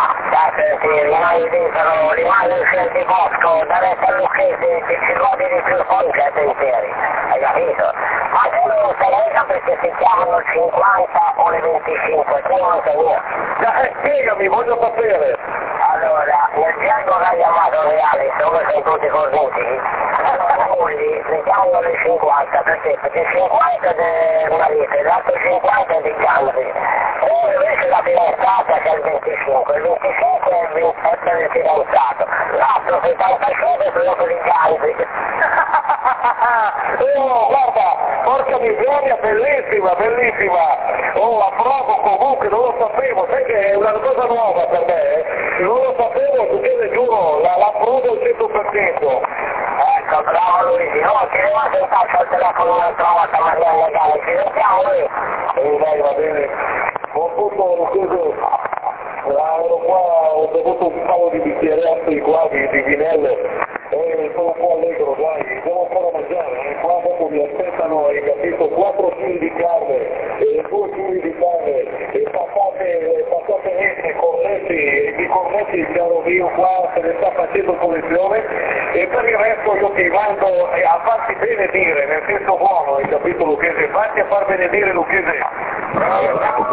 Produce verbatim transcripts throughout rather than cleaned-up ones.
Da sentire, rimani dentro, rimani in senti bosco, da destra Lucchese che ci godi di più poi che pensieri, hai capito? Ma tu non sai perché si chiamano cinquanta o le venticinque, tu non sai niente. Dai, spiegami, voglio sapere. Allora, nel piano che hai chiamato reale, dove sei tutti convinti, mogli le chiamano le cinquanta, perché? Perché cinquanta è una vita, l'altro cinquanta è di campi. E invece la fidanzata che è il venticinque, il venticinque è il ventisette del fidanzato, l'altro settantacinque è quello per i campi. Oh, guarda, porca miseria, bellissima, bellissima. Oh, approvo comunque, non lo sapevo, sai che è una cosa nuova per me, eh? Non lo sapevo, perché le giuro, la, l'approvo al cento per cento. Ecco, bravo Luigi, no, ti devo sentare al telefono un'altra volta, Marianne Legale, ci sentiamo noi? E dai, va bene. Ho avuto un coso, ero qua, ho bevuto un paio di bicchieretti qua di, di vinello. Eh, sono un po' allegro, dai, devo ancora mangiare, eh. Qua dopo mi aspettano, hai capito, quattro chili di carne, e due chili di carne, e patate, patate nette, cornetti, e i cornetti il caro mio qua se ne sta facendo collezione, e per il resto io ti mando a farti benedire, nel senso buono, hai capito Lucchese, fatti a far benedire Lucchese. Ciao,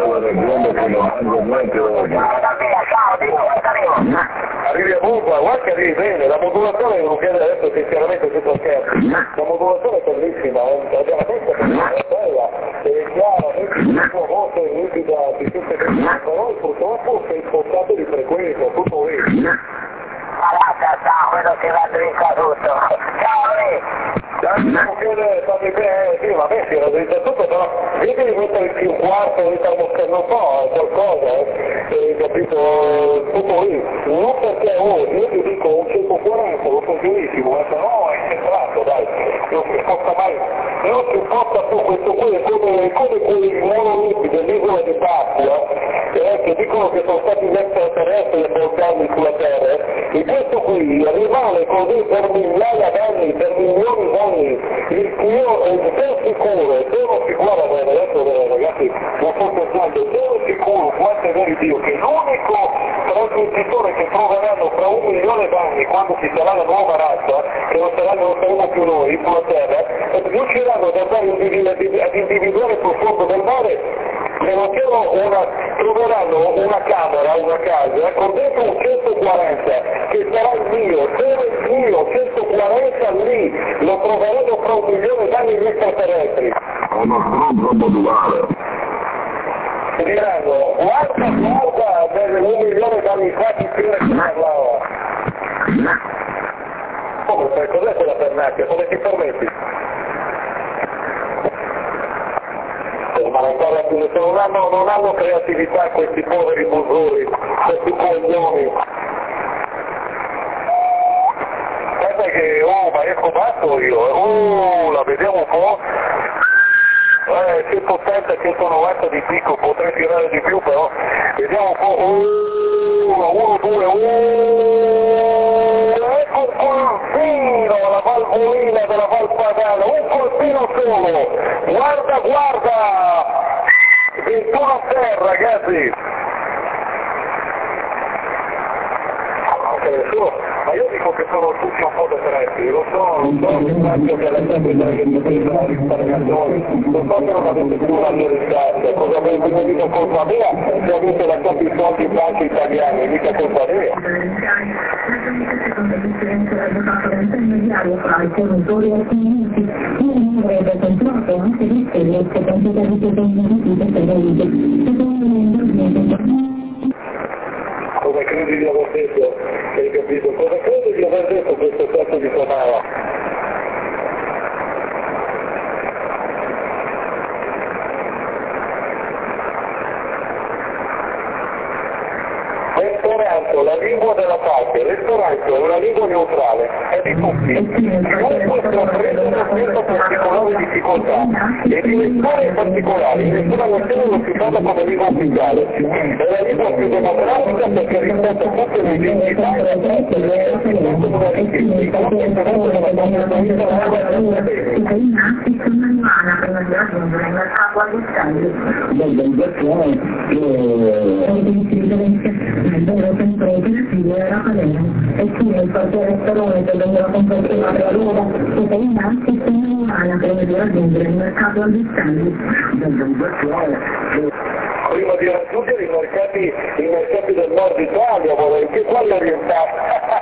arrivi a Bufa, guarda che arrivi bene, la modulazione non chiede adesso sinceramente tutto scherzo, la modulazione è bellissima, è veramente bella, è chiara, la tua voce è nitida di tutte le cose, però purtroppo sei spostato di frequenza, tutto lì. Allora, ciao, quello che va dritto tutto. Ciao lì! Non chiede, state bene, sì, vabbè, si era dritto tutto, però vedi di mettere più quarto, non so, qualcosa, eh, hai capito, tutto lì. Non perché, oh, io ti dico un centoquaranta, lo so benissimo, ma no, è centrato, dai, non si sposta mai, non si sposta più questo qui, è come, come quei monoliti dell'isola di Pasqua, eh, che dicono che sono stati gli extraterrestri a portarli sulla Terra, e questo qui rimane così per migliaia d'anni, per milioni d'anni. Il, io eh, sono sicuro, sono sicuro, adesso ragazzi, non sto pensando, sono sicuro, quanto è vero Dio, che l'unico trasmettitore che troveranno fra un milione d'anni, quando ci sarà la nuova razza, che non saranno, non saremo più noi sulla Terra, riusciranno ad andare ad individuare sul fondo del mare, una, troveranno una camera, una casa, con dentro un centoquaranta, che sarà il mio, solo il mio, centoquaranta lì, lo troveremo fra un milione d'anni gli extraterrestri. Uno stronzo modulare. E diranno, guarda, guarda, per un milione d'anni fa chi prima che parlava. Come, cos'è quella pernacchia? Come ti permetti? Ma non parla più, non hanno, non hanno creatività questi poveri busuri, questi coglioni. Guarda che, oh, ma esco basso io, oh, la vediamo un po'. Eh, centottanta centonovanta di picco, potrei tirare di più però, vediamo un po', oh, uno, due, oh, ecco il colpino, la valvolina della Valpadana, un colpino solo, guarda, guarda, ventuno a terra ragazzi. Ma io dico che sono tutti un po' depressi, lo so, lo so, ringrazio che alla sempre da che mi presa risparmiatori, lo so che non avete più una mia riscatto, cosa avete, non dico colpa mia, se avete lasciato i soldi in banca italiani, mica colpa mia. Come credi di aver detto? Hai capito? Cosa credi di aver detto questo cazzo di Sonava? Esperanto, la lingua della pace, l'esperanto è una lingua neutrale, è di tutti. Chiunque comprende una certa particolare difficoltà e di lezioni particolari, nessuna nazione non si parla come lingua ufficiale. È la lingua più democratica perché rispetta tutte le identità e la tratta delle come una richiesta, come il momento della comunità l'organizzazione che il vero centro operativo era Palermo e qui nel quartiere Starone che veniva confezionata la roba e poi innanzi se ne umana prima di raggiungere il mercato al Vistelli. Prima di raggiungere i mercati, i mercati del nord Italia, vorrei, che quali orientali?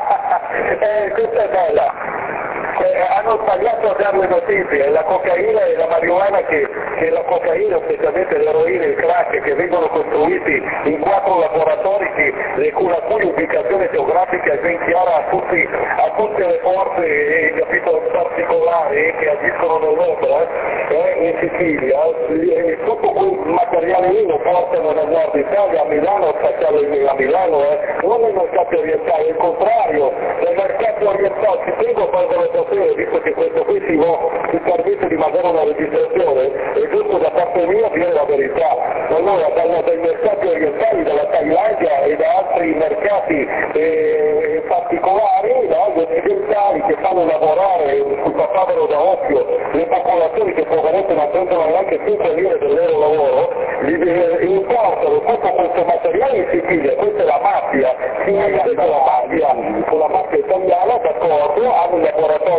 eh, questa è bella. Eh, hanno sbagliato a dare le notizie, la cocaina e la marijuana che, che la cocaina, specialmente l'eroina e il crack, che vengono costruiti in quattro laboratori che, le, la cui ubicazione geografica è ben chiara a, tutti, a tutte le forze eh, capito, particolari che agiscono nell'opera, eh, in Sicilia, eh, tutto quel materiale lì lo portano nel nord Italia, a Milano, a spacciarlo a Milano, eh, non nei mercati orientali, al contrario, nei mercati orientali, ci tengo a farvelo sapere, visto che questo qui si, si permette di mandare una registrazione, è giusto da parte mia dire la verità. Allora, dai, dai mercati orientali, dalla Thailandia e da altri mercati eh, particolari, no? Gli occidentali che fanno lavorare sul papavero da occhio le popolazioni che poverette non prendono neanche cinque lire del loro lavoro, li importano tutto questo materiale in Sicilia, questa è la mafia, significa la mafia, con la mafia italiana, d'accordo, hanno i laboratori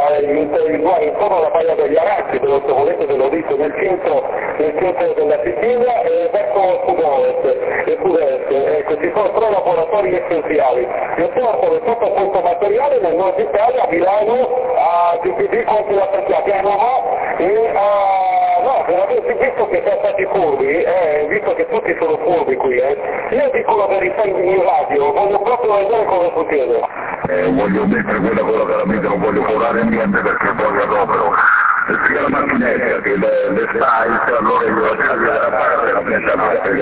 intorno alla Baia degli Aranci, dove se volete ve lo dico, nel centro, nel centro della Sicilia e verso sud-ovest e sud-est, ecco, ci sono tre laboratori essenziali che portano tutto questo materiale nel nord Italia, a Milano, a G P D contro la Perché, a Roma e a... no, veramente, visto che siamo stati furbi, eh, visto che tutti sono furbi qui, eh, io dico la verità in, in radio, voglio proprio vedere cosa succede. Eh, voglio mettere quella con la calamita, non voglio curare niente perché poi adopero. Sia la macchinetta che le, le size, allora io la taglio da parte la metta notte,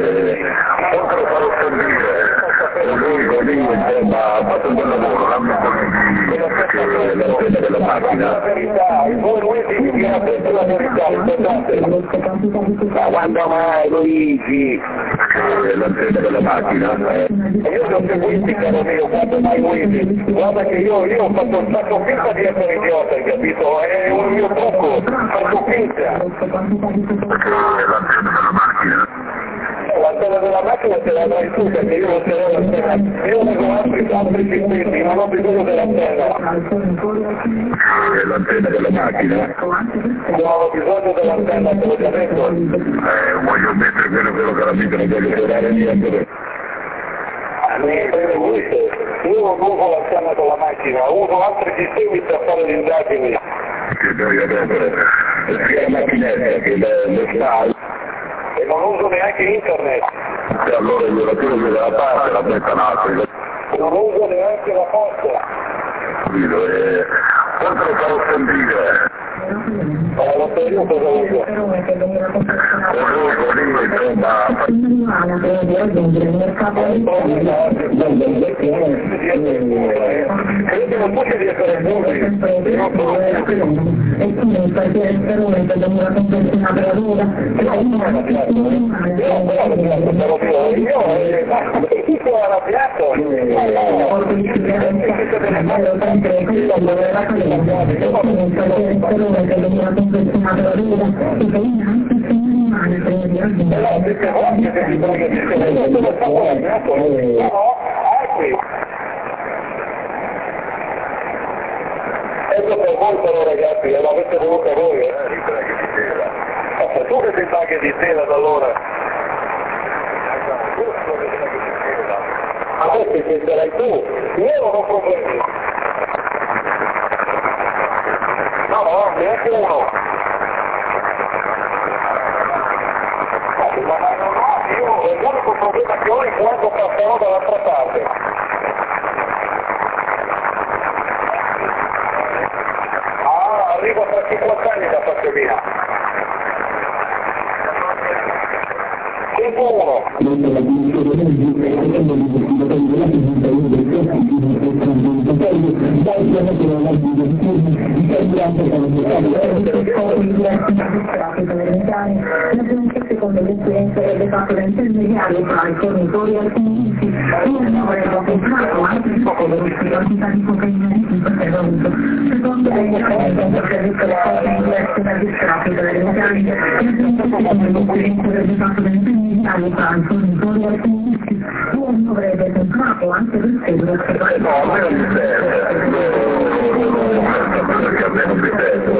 oltre a farlo servire, lui così insomma ha fatto un bel lavoro, l'hanno che l'antenne della macchina. La verità, voi lui si dirà sempre la verità, importante. Ma quando mai Luigi? L'antenne della macchina. E io li ho seguiti, caro mio, quando mai Luigi? Guarda che io, io ho fatto, fatto finta di essere idiota, hai capito? È un mio trucco, faccio finta. Perché l'antenne della macchina? L'antenne della macchina ce l'avrai tu, perché io non ce l'ho l'antenne. Io uso altri, altri sistemi, non ho bisogno dell'antenne. L'antenne della macchina? Non ho bisogno dell'antenna, te l'ho già detto. Eh, voglio mettere quello che lo calamita, non voglio curare niente. Io non uso l'antenna con la macchina, uso altri sistemi per fare le indagini. Che devi avere sia la macchinetta che le, le sale. E non uso neanche internet. E allora io la tiro dalla parte e la metto un'altra. Non uso neanche la posta. Capito? E quanto lo farò sentire? Eh, lo so io cosa uso. Comunque lì insomma... Credono tutti di essere furbi. Non sono furbi. E qui nel quartiere Starone che veniva confezionata la roba e poi innanzi se ne umana Io sono arrabbiato. molto di sicurezza ero sempre qui dove era Palermo e qui nel quartiere Starone che veniva confezionata la roba e poi innanzi se ne umana prima di raggiungere Perché voglio che mi voglio dire, io sono stato arrabbiato. No, anche. Ecco per voi però ragazzi, e l'avete voluta voi, eh? Ma tu che ti paghi di tela da allora? Adesso ti penserai tu, io non ho problemi. No, no, neanche uno. Ma non ho, io l'unico problema che ho è quando passerò dall'altra parte. Ah, arrivo tra cinquanta anni da parte mia. centouno. Secondo l'esperienza delle fatto da intermediario tra i fornitori e alcuni io ne avevo comprato anche un po' di quantità di cocaina di tipo che avevo avuto. Secondo lei mi ha detto che ha visto le cose diverse dal traffico delle meccaniche, secondo l'esperienza delle fatto da intermediario tra i fornitori e alcuni uniti, io non avrebbe comprato anche per quello che va. No, a me non mi serve, perché a me non mi serve,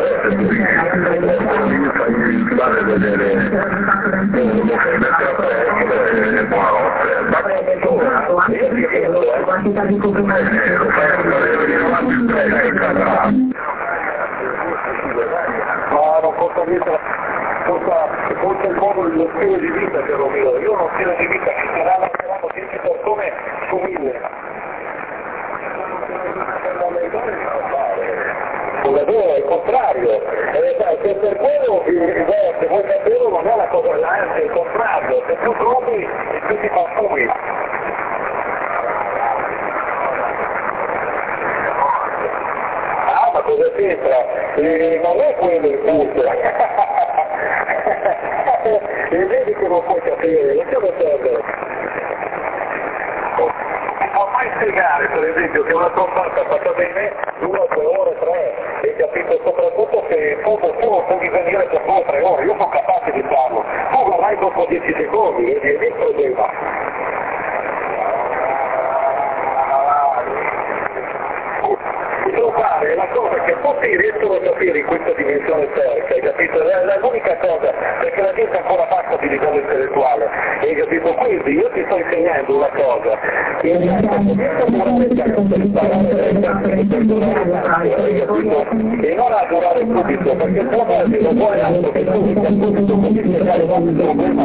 mi fai fare vedere nel caffè e buonanotte. Avrebbe comprato anche per quello che quantità di coprimenti. Ma non posso dire cosa, forse il modo dello stile di vita che lo mio, io ho uno stile di vita che saranno dieci persone su mille. È il contrario, eh, se per quello eh, se vuoi saperlo non è la cosa, anzi è il contrario, se più trovi e più ti consumi. Ah, ma cosa c'entra? Eh, non è quello il punto. E vedi che non puoi capire, non c'è da perdere. Non può mai spiegare, per esempio, che una tornata fatta bene dura due ore, tre, e capito soprattutto che tu, tu non puoi venire per due o tre ore, io sono capace di farlo, tu verrai dopo dieci secondi, e è lì il problema. Devo fare la cosa che tutti riescono a capire in questa dimensione storica, hai capito? È l'unica cosa, perché la gente è ancora bassa di livello intellettuale, hai capito? Quindi io ti sto insegnando una cosa, che è e non a durare subito, perché il problema non vuole altro che subito, subito, come spiegare il problema.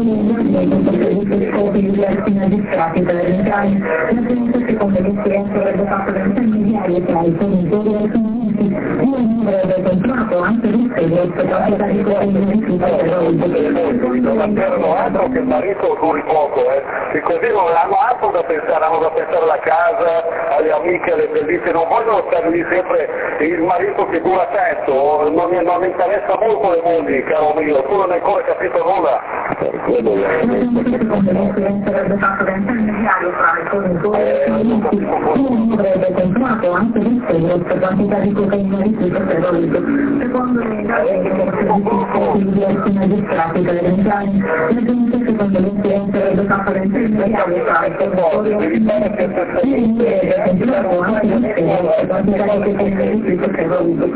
Secondo l'esperienza avrebbe fatto da intermediario tra i fornitori e i clienti, io non avrebbe comprato anche l'ustedo per quantità di coprimenti per non erano altro che il marito duri poco, eh. E così non hanno altro da pensare, hanno da pensare alla casa, alle amiche, alle bellezze, non vogliono stare lì sempre il marito che dura tanto, non mi, non mi interessa molto le mogli, caro mio, tu non hai ancora capito nulla. Secondo l'esperienza avrebbe fatto da intermediario tra i fornitori e i clienti, io non avrebbe comprato anche l'ustedo per quantità di cocaina rifiuto steroide. Secondo le indagini di diversi magistrati italiani, la gente secondo l'esperienza avrebbe fatto da intermediario tra i fornitori e i clienti, io non avrebbe comprato anche l'ustedo per quantità di cocaina rifiuto steroide.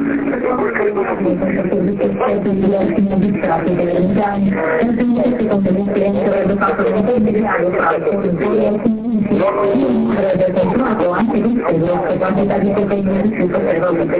Secondo le diversi magistrati italiani, la gente secondo l'esperienza avrebbe fatto da intermediario tra i fornitori e i clienti, io non avrebbe comprato anche l'ustedo per quantità di cocaina rifiuto steroide.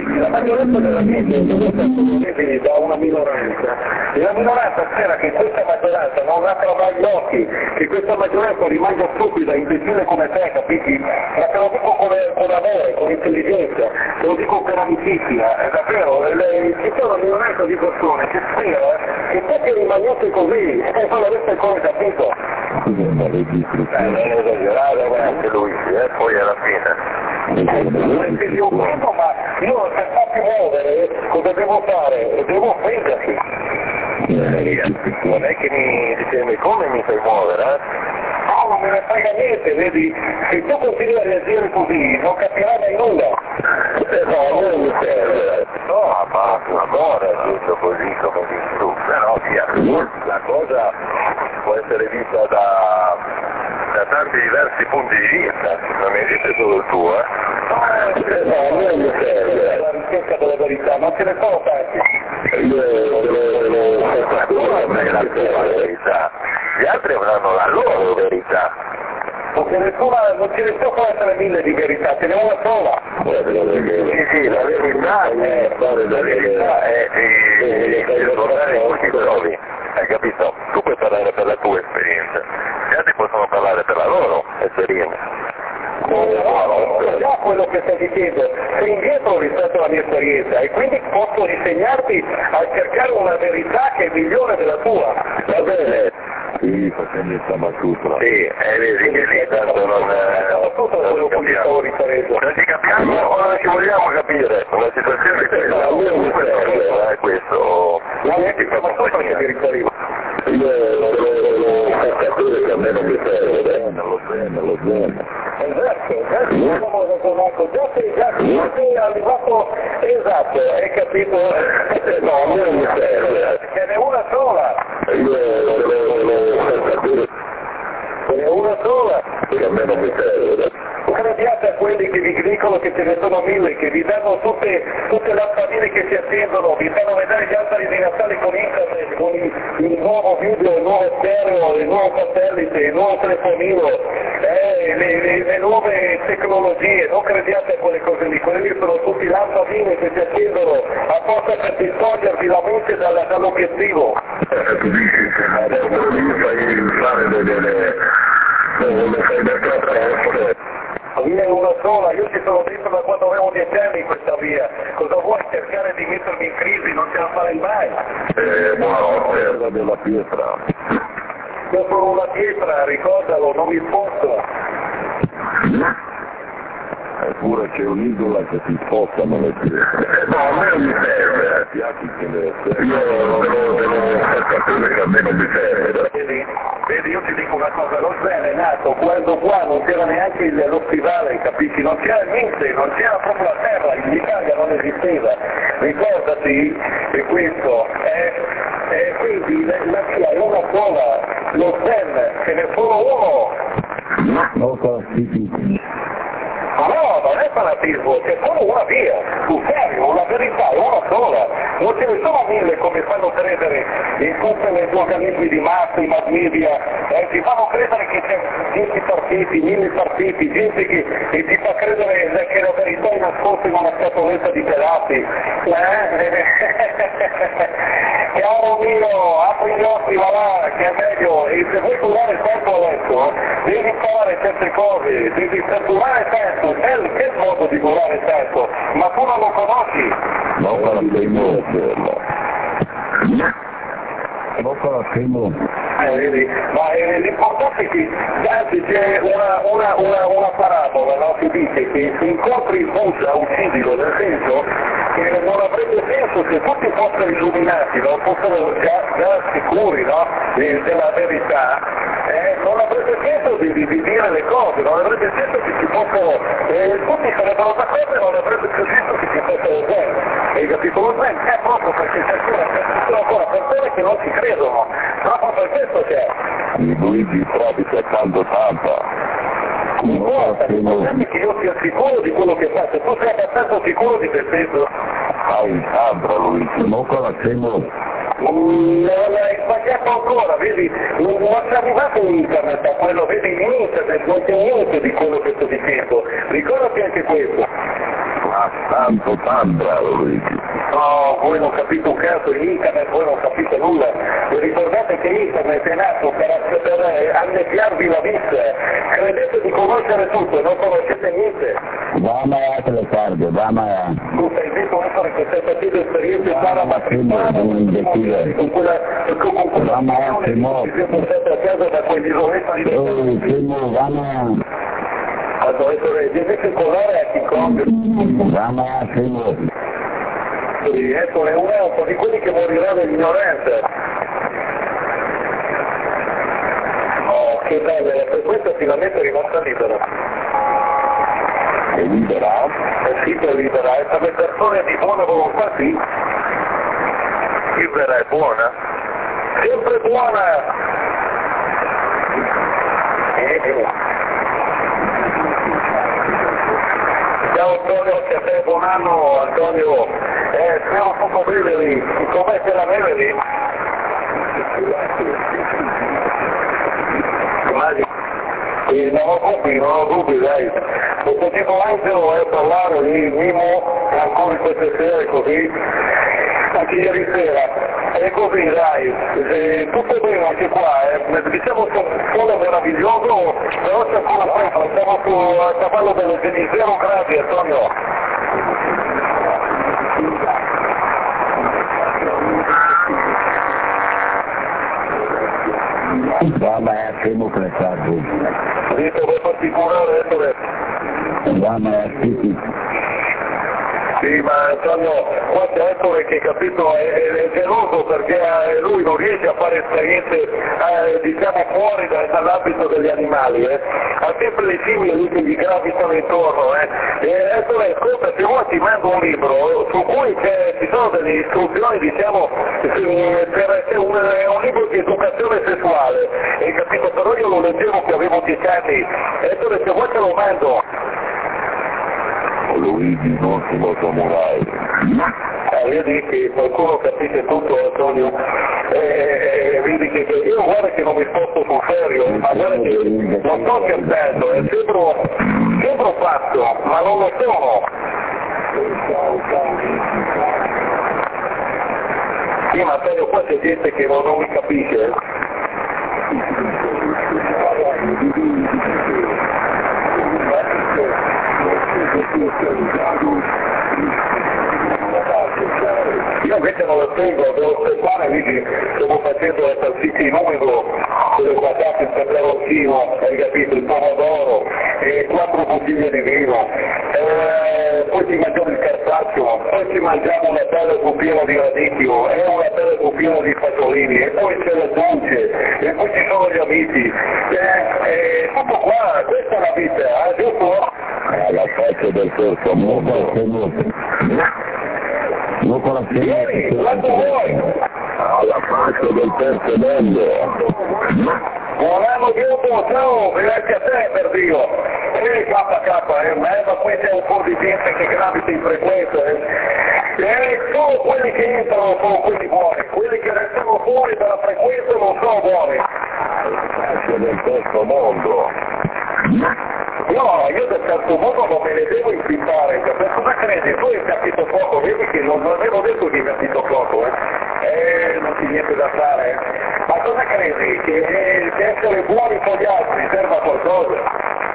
Da una minoranza e la minoranza spera che questa maggioranza non apra mai gli occhi, che questa maggioranza rimanga stupida, imbecille come te, capiti? Ma te lo dico con, con amore, con intelligenza, te lo dico per amicizia, è davvero, ci sono una minoranza di persone che spera che tutti rimaniate così e poi fanno queste cose, capito? Eh, non esagerare anche lui, eh, poi alla fine. Non è io quello, ma io per farti muovere cosa devo fare? Devo offenderti. Non è che mi dicevi come mi fai muovere, eh? No, non me ne frega niente, vedi? Se tu continui a reagire così non capirai mai nulla. No, non mi serve. No, ma una cosa, detto così come dici tu, però via, la cosa può essere vista da, da tanti diversi punti di vista, non esiste solo il tuo, eh? No, non mi serve. La ricerca della verità, non ce ne sono tanti. Io non è la tua verità, gli altri avranno la loro verità. Non ce ne sono, non ce ne possono essere mille di verità, ce n'è una sola. Sì, sì, la verità è, la verità è di tornare in cui ti trovi, hai capito? Tu puoi parlare per la tua esperienza, gli altri possono parlare per la loro esperienza. No, già quello che stai dicendo, sei indietro rispetto alla mia esperienza e quindi posso insegnarti a cercare una verità che è migliore della tua. Va bene? Sì, facendo il Samasutra. Sì, e vedi che lì tanto non... Tutto quello che ti stavo riferendo. Non ci capiamo o non ci vogliamo capire? Una situazione che è comunque il problema è questo. Ma neanche il Samasutra che mi riferivo. Io lo capire che a me non mi serve, lo bene, lo bene. Esatto, esatto, già sei, già sei arrivato, esatto, hai capito? No, a me non mi serve. Ce n'è una sola. Io lo capire. Ce n'è una sola. Che a me non mi serve. Crediate a quelli che vi dicono che ce ne sono mille, che vi danno tutte, tutte le lampadine che si accendono, vi fanno vedere gli alberi di Natale con internet, con il, il nuovo video, il nuovo stereo, il nuovo satellite, il nuovo telefonino, eh, le, le, le nuove tecnologie. Non crediate a quelle cose lì, quelle lì sono tutte lampadine che si accendono apposta per distogliervi la mente dalla, dall'obiettivo. Eh, tu dici che adesso mi fai fare delle... delle fai del trasporto. La via è una sola, io ci sono dentro da quando avevo dieci anni in questa via, cosa vuoi cercare di mettermi in crisi, non ce la farei mai. Eh, buonanotte della pietra. Io sono una pietra, ricordalo, non mi sposto. Eppure c'è un'isola che si spostano le pietre. No, a me non mi serve. Piatti che le... Io devo, devo far capire che a me non mi serve. Vedi, vedi, io ti dico una cosa, lo Sven è nato quando qua non c'era neanche il, lo stivale, capisci? Non c'era niente, non c'era proprio la terra, l'Italia non esisteva. Ricordati di questo, eh, eh, quindi la, la via è una sola, lo Sven, ce n'è solo uno. No, classifico. Ma no, non è fanatismo, c'è solo una via, sul serio, la verità è una sola, non ce ne sono mille come fanno credere in tutti gli organismi di massa, i mass media, eh, ti fanno credere che c'è dieci partiti, mille partiti, gente che, che ti fa credere che la verità è nascosta in una scatoletta di pelati. Eh? Caro mio, apri gli occhi, va là, che è meglio, e se vuoi curare il tempo adesso, devi imparare certe cose, devi curare il tempo. È il modo di curare il tempo, ma tu non lo conosci. No, conoscemo quello. No, conoscemo. Eh, vedi? Ma eh, l'importante è che, anzi c'è una, una, una, una parabola, no? Che dice che se incontri Buddha, uccidilo, nel senso che non avrebbe senso se tutti fossero illuminati, no? Fossero già, già sicuri, no? De, della verità, eh? Non avrebbe senso di, di, di dire le cose, non avrebbe senso che ci fossero, eh, tutti sarebbero d'accordo e non avrebbe più senso che ci fosse lo Zen. Hai capito? Lo Zen è proprio perché c'è ancora, c'è ancora persone che non ci credono, proprio per questo c'è. I Luigi proprio c'è tanto tanta. Non importa, l'importante è che io sia sicuro di quello che faccio, tu sei abbastanza sicuro di te stesso. Hai un sandra Luigi, non conoscemo. Non hai sbagliato ancora, vedi, non, non c'è arrivato in internet a quello, vedi in internet non c'è niente di quello che sto dicendo, ricordati anche questo. Ah, tanto sandra Luigi. No, voi non capite un cazzo in internet, voi non capite nulla. Vi ricordate che internet è nato per, per annebbiarvi la vista. Credete di conoscere tutto e non conoscete niente. Vama a le carte, vama. Tu sei detto essere che stai facendo esperienze paramatrimoniali con quella con quella che si è portata a casa da quell'isoletta di Oh, Timo, vama. Adesso devi circolare a King Kong. Vama, Timo. Sì, ecco, è un altro di quelli che morirà dell'ignoranza. Oh, che bello, la frequenza finalmente è rimasta libera. È libera? Eh sì, è libera, e per le persone di buona volontà sì. Libera è buona? Sempre buona! Eh, Ciao Antonio, che a te buon anno Antonio, eh, spero poco bene lì, com'è che la neve lì? Sì, non ho dubbi, non ho dubbi, dai, ho sentito Angelo eh, parlare lì, Mimo, ancora queste sere così, anche ieri sera. È così, dai, eh, tutto bene anche qua, eh. Diciamo che un sole meraviglioso, però c'è ancora freddo, siamo su a cavallo delle zero gradi, Antonio. Vama è democratico. Dito, vuoi farti curare, essere? Vama è tipico. Sì, ma Antonio, qua c'è Ettore che capito è, è geloso perché lui non riesce a fare esperienze eh, diciamo fuori da, dall'ambito degli animali, eh. Ha sempre le scimmie lì che gli gravitano intorno, eh. E Ettore, ascolta, se vuoi ti mando un libro su cui ci sono delle istruzioni, diciamo, per, è un, è un libro di educazione sessuale, hai capito? Però io lo leggevo che avevo dieci anni, Ettore, se vuoi te lo mando. Luigi non sono samurai. Eh, vedi che qualcuno capisce tutto, Antonio, eh, vedi che, che io guarda che non mi sposto sul serio, ma guarda che non sto scherzando, eh, sembro, sembro pazzo, ma non lo sono. Sì, ma Antonio, qua c'è gente che non, non mi capisce. Io invece non lo tengo, devo aspettare, vedi, stavo facendo la salsiccia in umido, con le patate, il peperoncino, hai capito, il pomodoro, e quattro bottiglie di vino, eh, poi ci mangiamo il carpaccio, poi ci mangiamo una bella cupina di radicchio, e una bella cupina di fagiolini, e poi c'è la dolce, e poi ci sono gli amici, eh, eh, tutto qua, questa è la vita, eh, giusto? Alla faccia del terzo mondo. Non con la Vieni, quanto vuoi? Alla faccia del terzo mondo. Buon anno dopo, ciao, grazie a te per Dio. E K K, eh, ma qui c'è un po' di gente che gravita in frequenza, eh. E solo quelli che entrano sono quelli buoni, quelli che restano fuori dalla frequenza non sono buoni. Alla faccia del terzo mondo. No, io del terzo mondo non me ne devo impippare, per cosa credi? Tu hai capito poco, vedi che non, non avevo detto che hai capito poco, eh? Eh, non c'è niente da fare, eh? Ma cosa credi? Che, eh, che essere buoni con gli altri serve a qualcosa?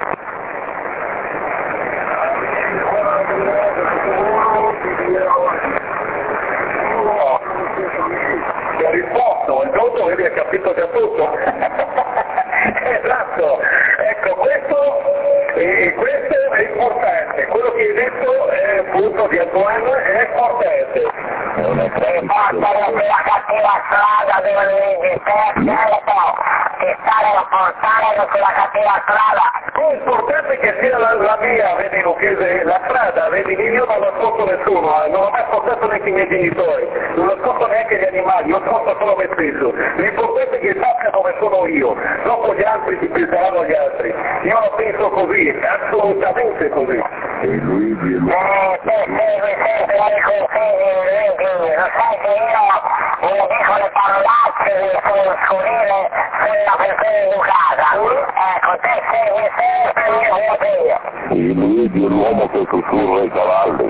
No, ti ho risposto, il conto vedi, hai capito già tutto? Esatto, ecco, questo, eh, questo è importante, quello che hai detto è appunto di Antoine è importante. È una Portano sulla cattiva strada dove Luigi, certo, ti stanno portando sulla cattiva strada. L'importante è che sia la, la via, vedi Lucchese, la strada, vedi, io non ascolto nessuno, eh, non ho mai ascoltato neanche i miei genitori, non ascolto neanche gli animali, io ascolto solo me stesso. L'importante è che sappia dove sono io, dopo gli altri si penseranno gli altri. Io la penso così, assolutamente così. E Luigi è Eh, te segui sempre i consigli, Luigi, lo sai che io non dico le parolacce sul scurrile sulla persona educata. Ecco, te segui sempre il mio consiglio. E Luigi è l'uomo che sussurra i cavalli.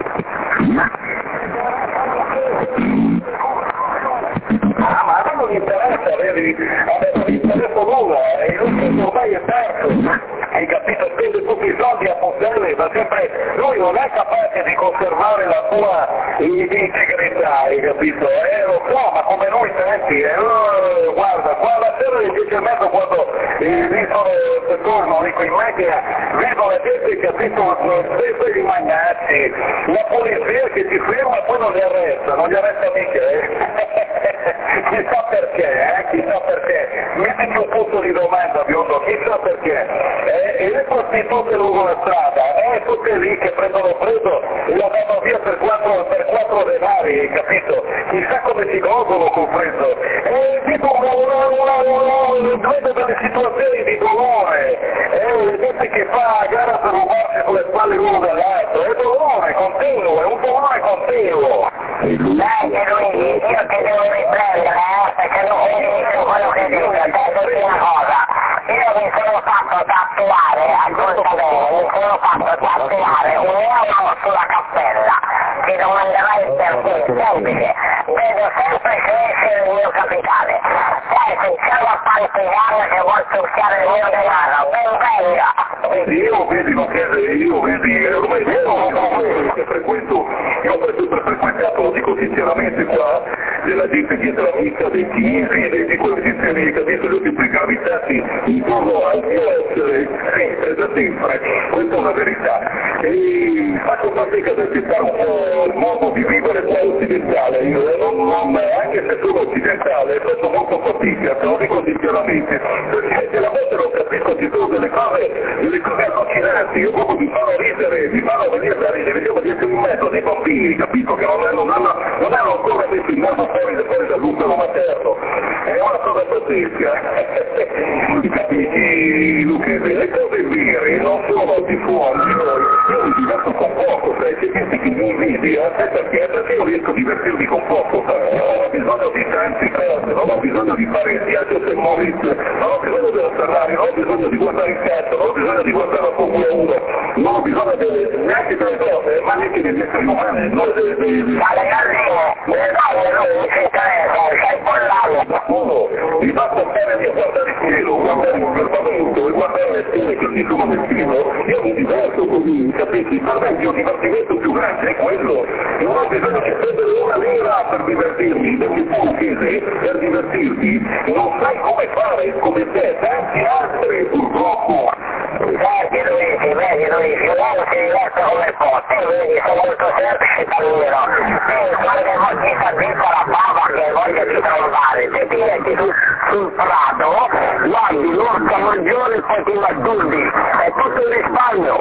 Ah, ma a me non interessa, vedi, a me non interessa nulla, e lui ormai è perso, hai capito, spende tutti i soldi a Pozzelle, ma sempre, lui non è capace di conservare la sua integrità, hai capito, eh, lo so, ma come noi senti, eh, oh, guarda, qua la sera alle dieci e mezzo quando eh, visto il torno, dico in media, vedo la gente, capito, sempre i magnati, la polizia che ti ferma e poi non li arresta, non li arresta mica, eh. Chissà perché, eh? Chissà perché. Mettiti un punto di domanda, biondo, chissà perché. Eh, e le prostitute lungo la strada, eh, tutte lì che prendono preso e la danno via per quattro, per quattro denari, hai capito? Chissà come si godono col prezzo. E tipo una, una, una, una, vedo delle situazioni di dolore, eh, gente che fa a gara per rubarsi sulle spalle l'uno dall'altro, è dolore continuo, è un dolore continuo. Dai, Luigi, io ti devo riprendere, eh, perché non condivido quello che dico, te una cosa. Io mi sono fatto tatuare, ascolta bene, mi sono fatto tatuare un euro sulla cappella, ti domanderai il perché, semplice, vedo sempre crescere il mio capitale. Senti, c'è una partigiana che vuol succhiare il mio denaro, ben venga! Vedi, io vedi, non chiede, io vedi, ormai io che frequento, io ho sempre frequentato, lo dico sinceramente qua, della gente dietro la vita, dei chiesi, di quelle gente lì, capito, io tipo in gravità, ragazzi, impongo anche essere sempre, da sempre, questa è una verità. E faccio fatica ad accettare un po' il modo di vivere qua occidentale, io non, non, anche se sono occidentale faccio molto fatica, però dico sinceramente, perché la volta non capisco ci sono delle cose, delle cose allucinanti, io proprio mi fanno ridere, mi fanno venire da ridere, vediamo di essere in mezzo dei bambini, capito? Che non hanno, non hanno, non hanno ancora messo il naso fuori, fuori dall'utero materno, è una cosa pazzesca, capisci Lucchese? Le cose vere non sono di fuori di noi, io mi diverto con poco, sai, se pensi che mi invidia, perché, perché io riesco a divertirmi con poco, non ho bisogno di tanti cose, non ho bisogno di fare il viaggio Saint Moritz, non ho bisogno della Ferrari, non ho bisogno di guardare il calcio, non ho bisogno di guardare la Formula uno, non ho bisogno delle, neanche delle cose, ma neanche degli esseri umani, non delle delle... Ma le galline, le donne non si interessano, c'è il pollame. Uno, mi basta bene a guardare il cielo, guardare il firmamento e guardare le stelle che ci sono vicino, io mi diverto così, capisci? Per me il mio divertimento più grande è quello, non ho bisogno di spendere una lira per divertirmi, perché tu, Lucchese, per divertirti, non sai come fare, come te, tanti altri, purtroppo. Senti Luigi, vedi Luigi, lei si diverte come può, te vedi, sei molto semplice cammino, te quando ti sta dentro la bava che voglia di trombare, te ti metti sul, sul prato, guardi l'orca maggiore e poi ti addubbi, è tutto in risparmio.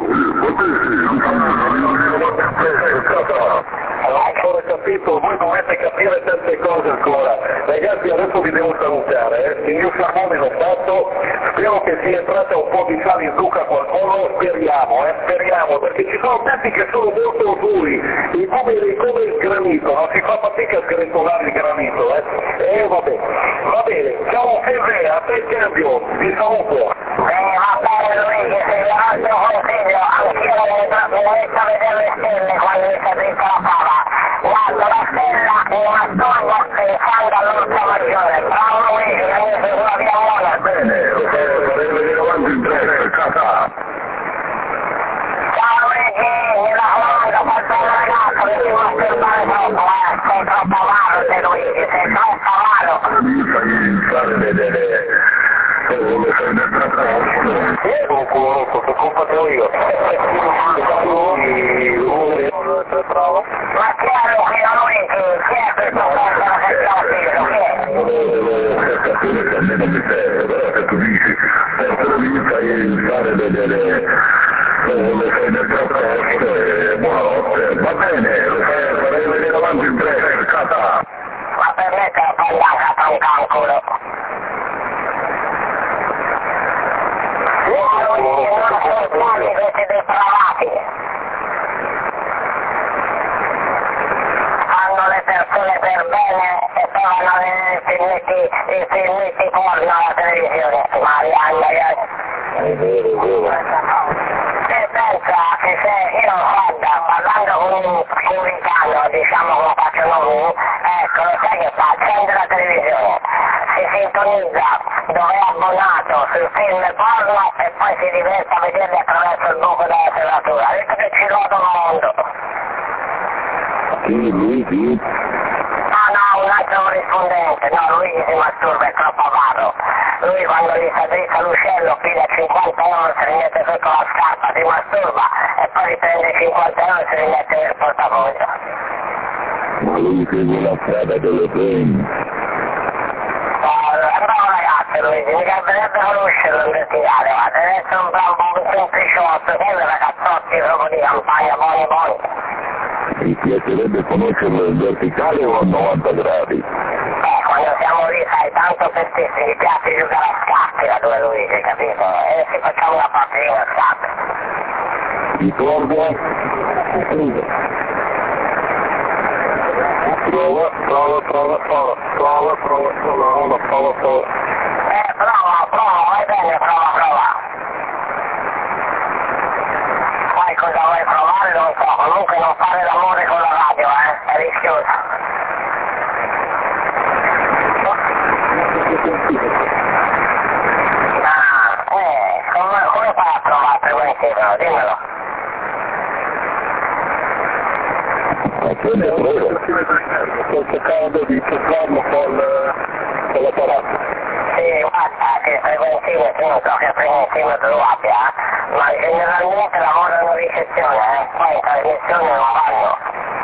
Ancora capito, voi dovete capire tante cose ancora. Ragazzi, adesso vi devo salutare, eh. Il mio sermone l'ho fatto, spero che sia entrata un po' di sale in zucca a qualcuno, speriamo, eh, speriamo, perché ci sono tanti che sono molto duri, e come, come il granito, non si fa fatica a sgretolare il granito, eh. E vabbè, va bene, ciao Fede, a te il cambio, vi saluto. Eh, va bene Luigi, se vi altro consiglio, anch'io mi metto a vedere le stelle quando mi sta dentro la fava. Guardo la stella e una torno pensando all'orca maggiore. Bravo Luigi, mi hai preso una via buona. Bene, lo farei venire avanti in tre, casa. Ciao Luigi, mi raccomando, faccio un ragazzo che ti masturbare troppo, eh. Sei troppo avaro te Luigi, sei troppo avaro. Mi fai fare vedere come sei nel trattato. Sì, un culo, per colpa tua io. Ma chi è Luigi, Luigi? Chi è questo povero che sta ucciso? Chi è? Capire che a me non mi serve, però se tu dici sempre mi fai fare vedere come sei nel trattato, buonanotte, va bene, lo farei venire avanti in tre, casa. Ma per me te lo puoi andare a un calcolo. No, Luigi, non ascoltare questi depravati. Fanno le persone per bene e provano a vedere i filmetti, i filmetti porno alla televisione. Marianna, È vero, è vero. e pensa che se io guarda, parlando con un puritano, diciamo come faccio noi, ecco, lo sai che fa? Accende la televisione, si sintonizza dove è abbonato sul film porno e poi si diverte a vederli attraverso il buco della serratura. Ha detto che ci roda un mondo. Sì, Luigi? No, no, un altro rispondente, no, Luigi si masturba, è troppo avaro. Lui quando gli sta dritto l'uscello piglia cinquanta euro, si rimette sotto la scarpa, si masturba e poi riprende cinquanta euro e si rimette nel portafoglio. Ma lui segue la strada delle treni. È bravo ragazzo Luigi, mi piacerebbe conoscerlo in verticale, guarda, deve essere un bravo un sempliciotto, sempre ragazzotti proprio di campagna, buoni buoni. Mi piacerebbe conoscerlo in verticale o a novanta gradi? Eh, quando siamo lì, sai, tanto per te, se gli piace giocare a scacchi la tua Luigi, capito? E si facciamo una partita a scacchi. Ricorda? Prova, prova, prova, prova, prova, prova, prova, prova, prova. Eh, prova, prova, vai bene, prova, prova. Sai cosa vuoi provare? Non so, comunque non fare l'amore con la radio, eh, è rischioso. Ah, eh, come, come fai a trovare quel titolo? Dimmelo. Quelle prove. Sto cercando di cercarlo con, con l'apparato. Sì, guarda, che frequentimetro, non so che frequentimetro tu abbia, ma generalmente lavorano in ricezione, eh? Poi in trasmissione non vanno.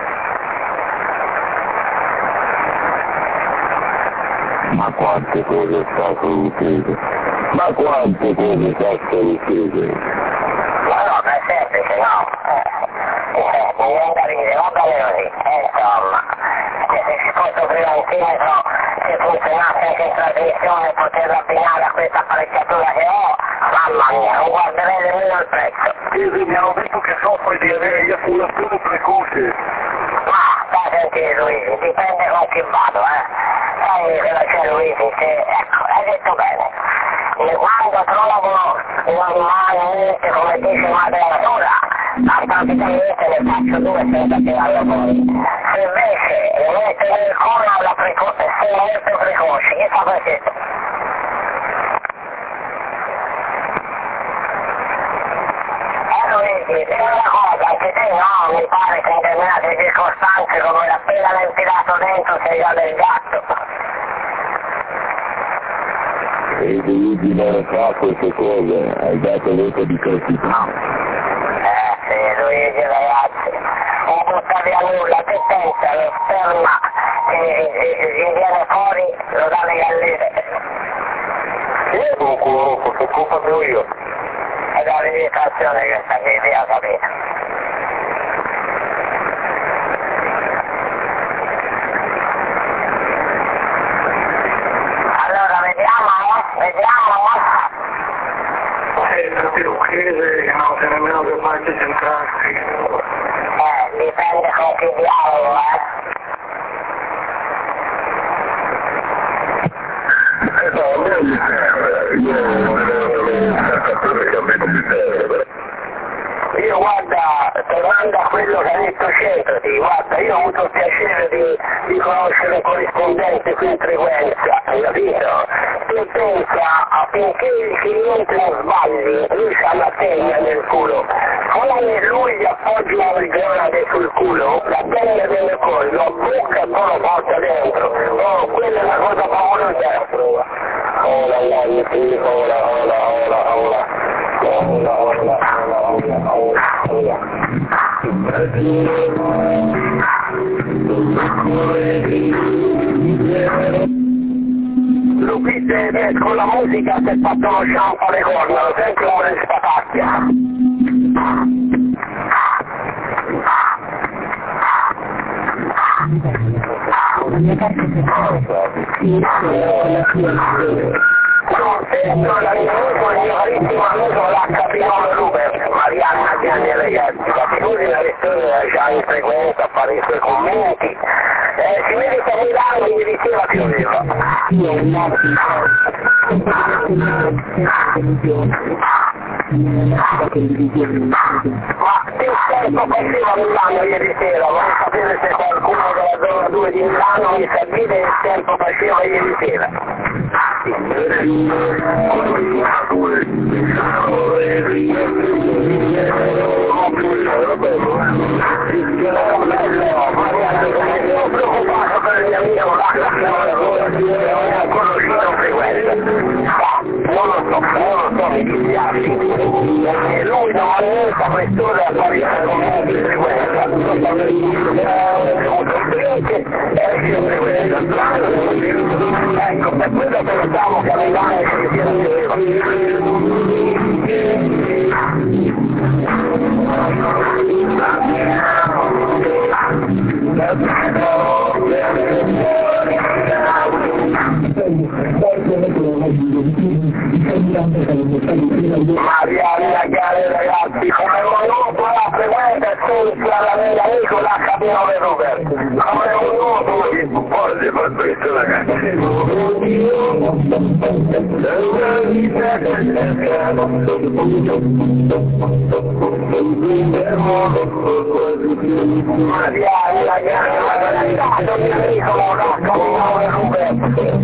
Ma quante cose possono uccidere? Ma quante cose possono uccidere? Ma no, ma è semplice, no? Eh, eh, mi viene da ridere, va bene così, eh, insomma. Che se ci fosse un frequentimetro che funzionasse anche in trasmissione, poterlo abbinare a questa apparecchiatura che ho, mamma mia, non guarderei nemmeno il prezzo. Sì, mi hanno detto che soffre di avere eiaculazione precoce. Ma, stai a sentire Luigi, dipende con chi vado, eh. Sai che c'è Luigi, che, ecco, hai detto bene. E quando trovo normalmente, come dice moderatura, praticamente ne faccio due senza tirarlo fuori. Se invece le metto nel culo la precoce, se molto precoce, che fa così? Eh Luigi, è una cosa, anche te no, mi pare che in determinate circostanze come l'appena l'hai tirato dentro sei già del gatto. E Luigi non fa queste cose, hai dato l'età di crescita. Eh sì, Luigi ragazzi, non butta via nulla, te pensa, lo sperma che gli viene fuori lo dà le galline. Io sono culo, che colpa mio io. È la registrazione che sta qui, via, capito? Allora vediamo, vediamo. Eh, perché lo chiede che non c'è nemmeno due parti centrali. Eh, dipende con chi dialogo, eh. Eh no, non mi serve, io non che a me non mi serve. Io guarda, tornando a quello che ha detto Centrati, guarda, io ho avuto il piacere di, di conoscere un corrispondente qui in frequenza, hai capito? Tu pensa affinché il cliente non sbagli, lui c'ha la tegna nel culo. Come lui gli appoggia una granate sul culo, la tegna del collo, a bocca e poi lo porta dentro. Oh, quella è una cosa favolosa. Ora, ora, sì, ora, ora, ora, ora. Ora, ora, ora, ora, ora. Lupite con la musica si è fatto lo shampoo alle corna, lo senti come le spatacchia. La mia carta personale si iscrive con la tua No, sento l'amico, il mio carissimo amico l'H P nove Rupert, Marianna Gianni Ragazzi, la figura della lezione già in frequenza a fare i suoi commenti. Eh, si merita a Milano e ieri sera pioveva. io un attimo la televisione Ma che tempo faceva a Milano ieri sera? Vorrei sapere se qualcuno della zona due di Milano mi sa dire che tempo faceva ieri sera. Sono preoccupato per il mio amico là, non è ancora uscito in frequenza. Non lo so, non lo so, mi dispiace. E lui non ha niente a quest'ora a fare il commento in frequenza. Ecco, per quello pensavo che arrivare ci sia pioveva. Marianna Chiare ragazzi, come monopola frequenta senza la mia amico l'H P nove Rupert. Come un nuovo che poi fa questo ragazzi. Marianna Chiare, ma non è stato mio amico l'H P nove Rupert.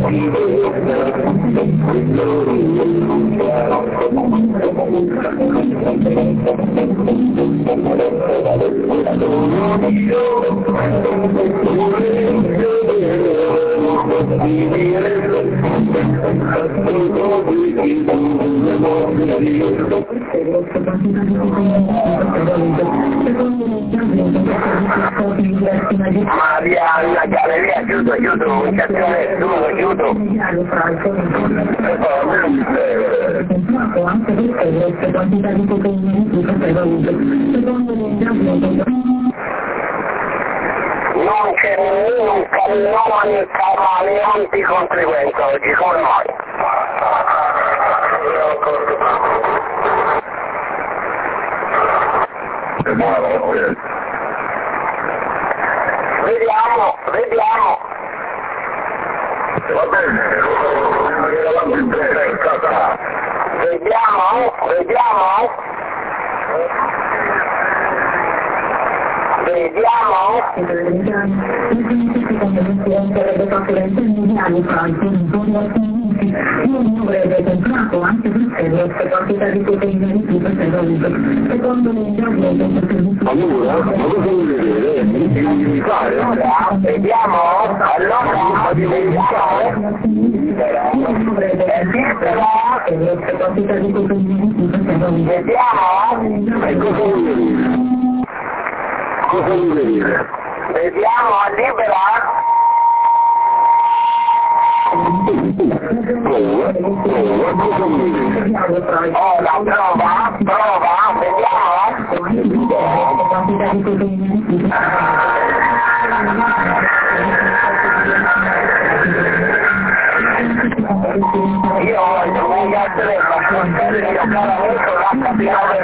Ma via la galleria, aiuto, aiuto, non c'è più nessuno, aiuto. Anche perché queste quantità di cocaina rifiuto prevalute. Secondo le indagini non c'è nemmeno un cannone camaleonti conseguenza oggi, come mai? Vediamo, vediamo. Va bene, vediamo, vediamo. Vediamo. Secondo l'Incidente avrebbe fatto intermediario fra i genitori attivisti, io non avrebbe comprato anche perché queste quantità di cocaina rifiuto prevalute. Secondo le indagini del servizio. Allora, ma cosa vuol vedere? Mi fare? Vediamo, allora, vediamo. Io non avrebbe comprato queste quantità di cocaina rifiuto prevalute. Vediamo. E cosa vuol vedere? Cosa vuol vedere? Vediamo, libera. Prova, prova, cosa vuol vedere? Oh, la prova, prova, vediamo. Quantità di cocaina rifiuto. Io voglio un gattere ma con il mio caro amico l'acca di nove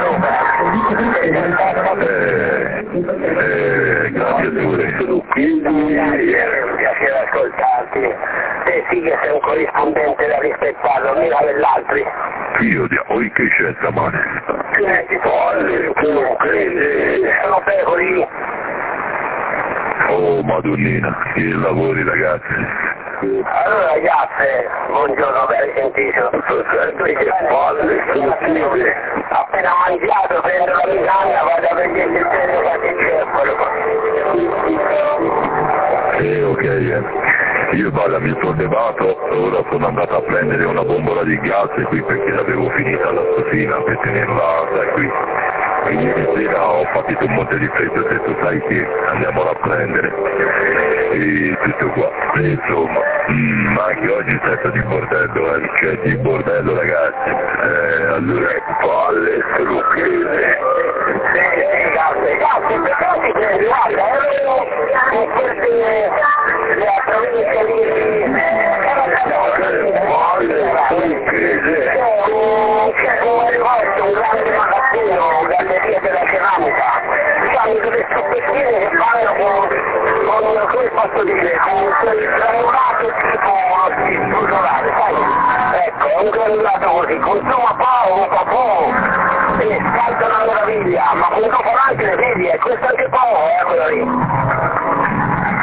Eh, grazie pure. Quindi è un piacere ascoltarti. Te sì che sei un corrispondente da rispettarlo, mica dell'altri. Io di oi che c'è stamane? Che ti folle, tu non credi? Sono pecori. Oh madonnina, che lavori ragazzi. Allora ragazze, buongiorno, ben sentito. Che folle, sono chiude. Appena mangiato, prendo la misanda, vado a vedere il terreno che c'è. Eh, ok, eh. Io vado, mi sono levato, ora sono andato a prendere una bombola di gas qui perché l'avevo finita la stufina per tenerla da qui. E ieri sera ho fatto un monte di freddo, ho detto sai che andiamola a prendere. E tutto qua. E insomma, mm, ma anche oggi è stato di bordello, eh. C'è di bordello ragazzi. Eh, allora, palle, strucchese. Sì, sì, grazie, grazie, però ti prendi, guarda, ero in queste le province di c'è come rivolto un grande magazzino, galleria della ceramica, hanno delle stuppettine che fanno con, con come posso dire, con quel granulato tipo strutturale, sai? Ecco, un granulato così, consuma poco, poco, e scalda una meraviglia, ma con dopo anche le vedi, e questo anche poco, eh, quello lì.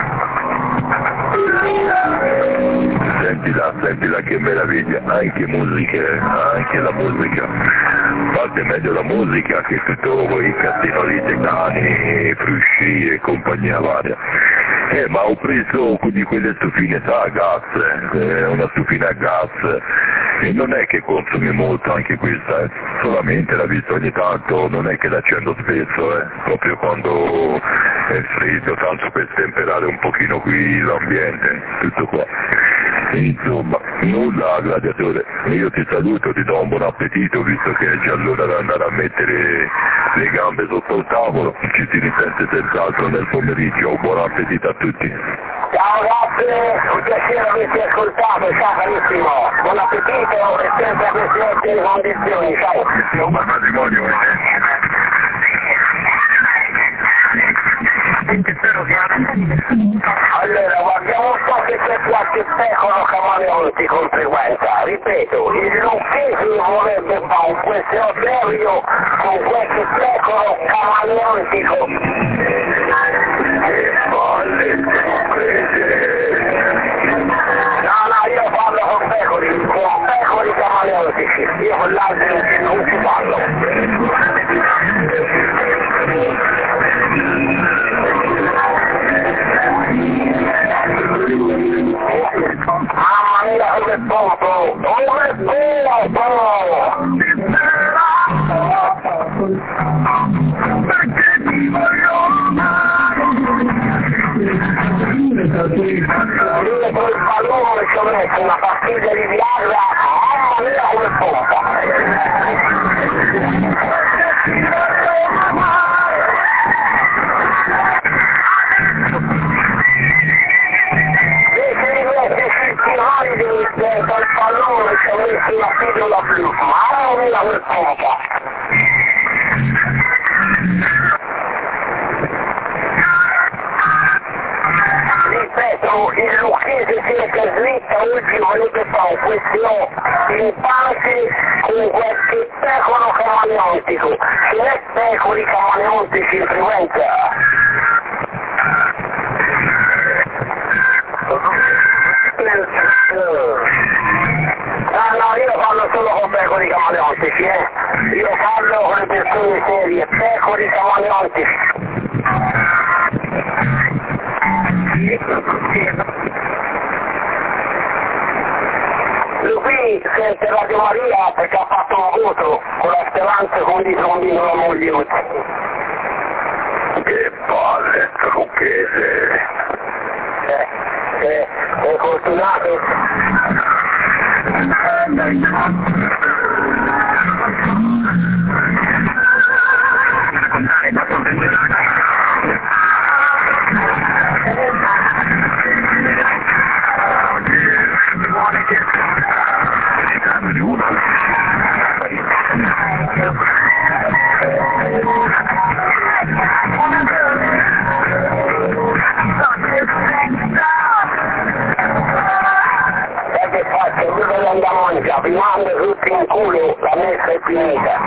Sentila, sentila che meraviglia, anche musica, anche la musica. Parte meglio la musica che tutto quei casino lì, Tecani, Frusci e compagnia varia. Eh, ma ho preso di quelle stufine a gas, eh, una stufina a gas, e non è che consumi molto anche questa, eh. Solamente la visto ogni tanto, non è che l'accendo spesso, eh, proprio quando è freddo, tanto per temperare un pochino qui l'ambiente, tutto qua. Insomma, nulla gladiatore, io ti saluto, ti do un buon appetito visto che è già l'ora di andare a mettere le gambe sotto il tavolo, ci si risente senz'altro nel pomeriggio, buon appetito a tutti. Ciao grazie, un piacere averti ascoltato, ciao carissimo, buon appetito e sempre a queste ottime condizioni, ciao. È un bel matrimonio, allora, guardiamo un po' se c'è qualche secolo camaleonti con frequenza. Ripeto, il Lucchesi vorrebbe fare un questo serio con qualche secolo camaleontico. No, no, io parlo con pecori, con pecori camaleontici. Io con l'altro non ci parlo. Thank you. perché ti voglio amare. Io col pallone ci ho messo una pastiglia di Viagra, mamma mia come pompa. Dal pallone ci ho messo una pillola blu, mamma mia quel pompa. Ripeto, il lucchese siete dritta oggi volete fare questi in parte con qualche pecoro camaleontico, se non è pecori camaleontici influenza. Ah no, io parlo solo con pecori camaleontici, eh. Io parlo con le persone serie, pecori camaleontici. Lui qui sente Radio Maria perché ha fatto un voto con la speranza con i soldi con la moglie. Che palle, trucchese. Eh, eh, è fortunato. E che faccio? Io devo andare a mangiare, mi mando tutti in culo, la messa è finita.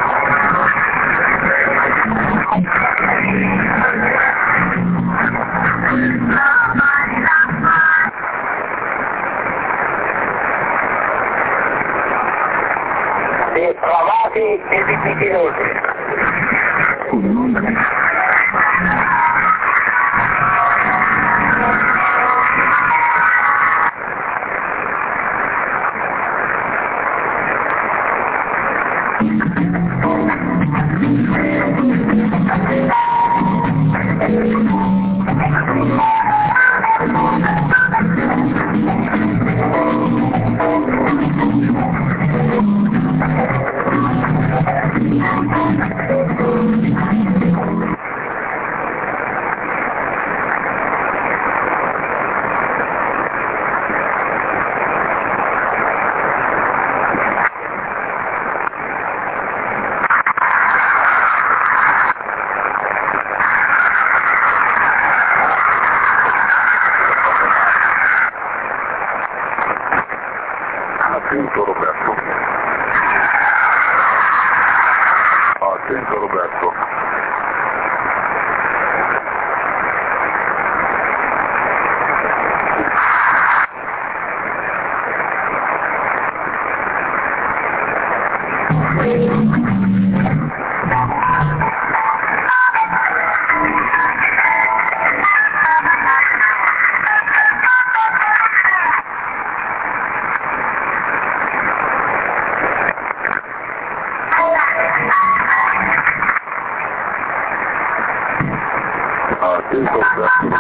Depravati e libidinosi. Attento Roberto. Attento Roberto. Attento Roberto.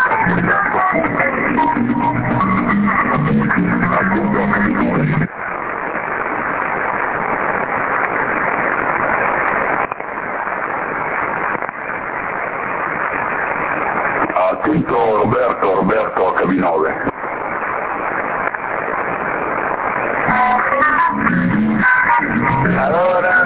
Attento Roberto, Roberto H B nove. Allora...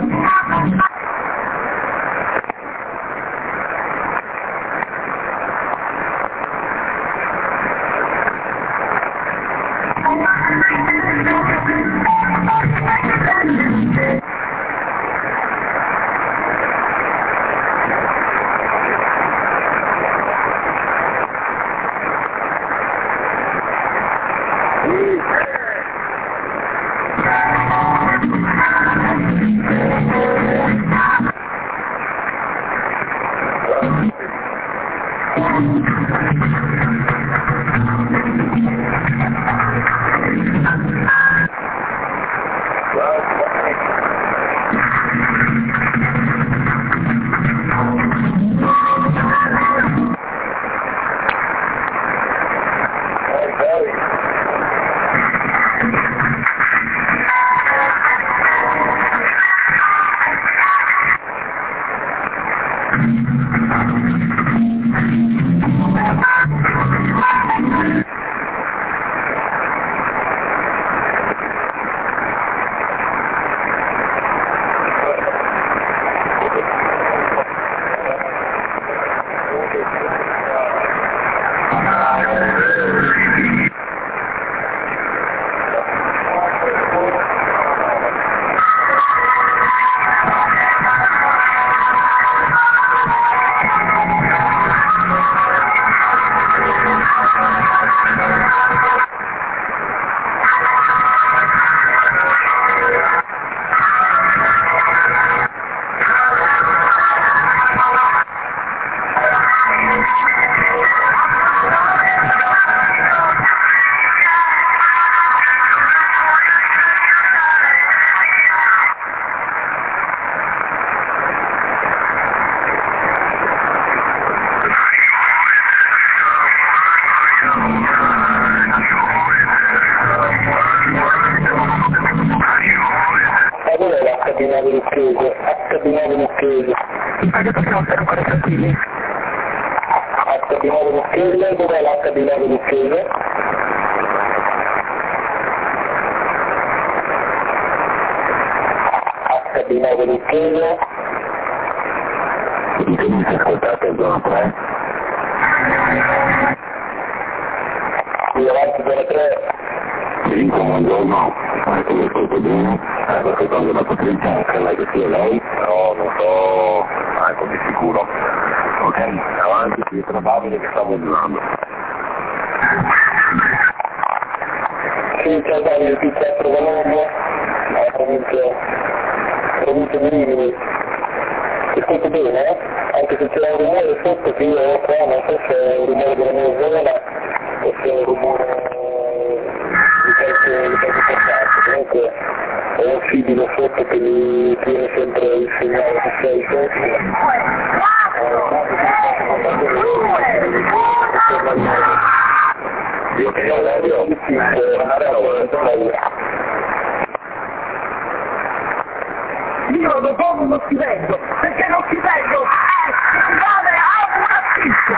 Io lo do uno stipendio, perché lo stipendio è uguale a una pizza!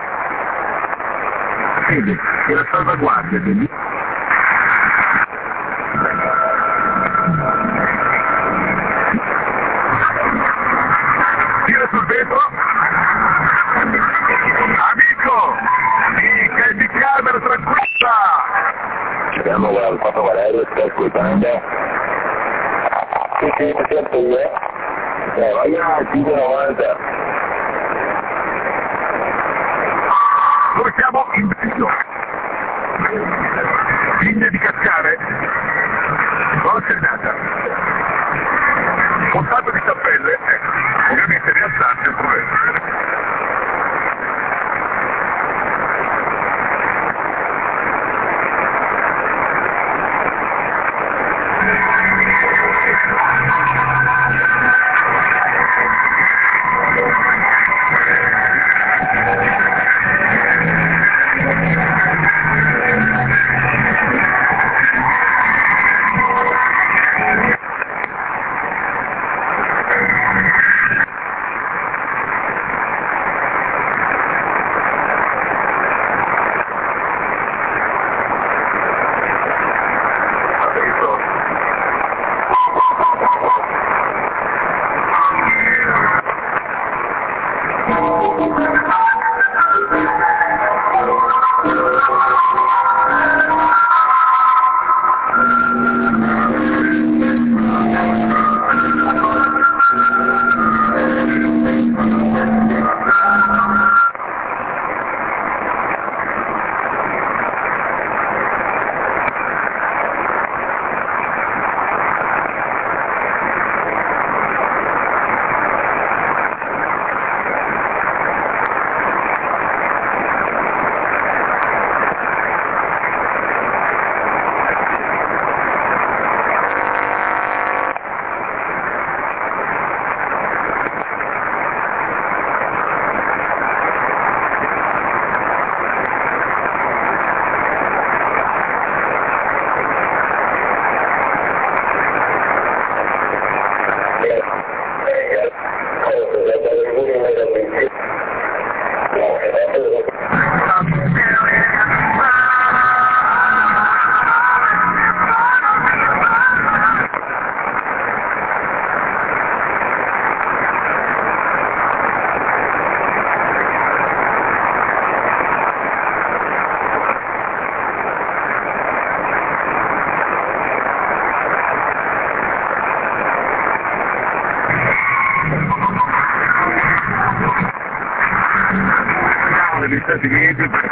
Vede, che la salvaguardia degli... Tira sul vetro! Amico! Mica di camera tranquilla! Abbiamo guardato Valerio, sta ascoltando? Sì, sì, ti sento io. Eh, vai a cinque novanta. Noi siamo in video. Linea di cacciare. Buona giornata. Contatto di tappelle, eh, ovviamente rialzarsi il problema. si vede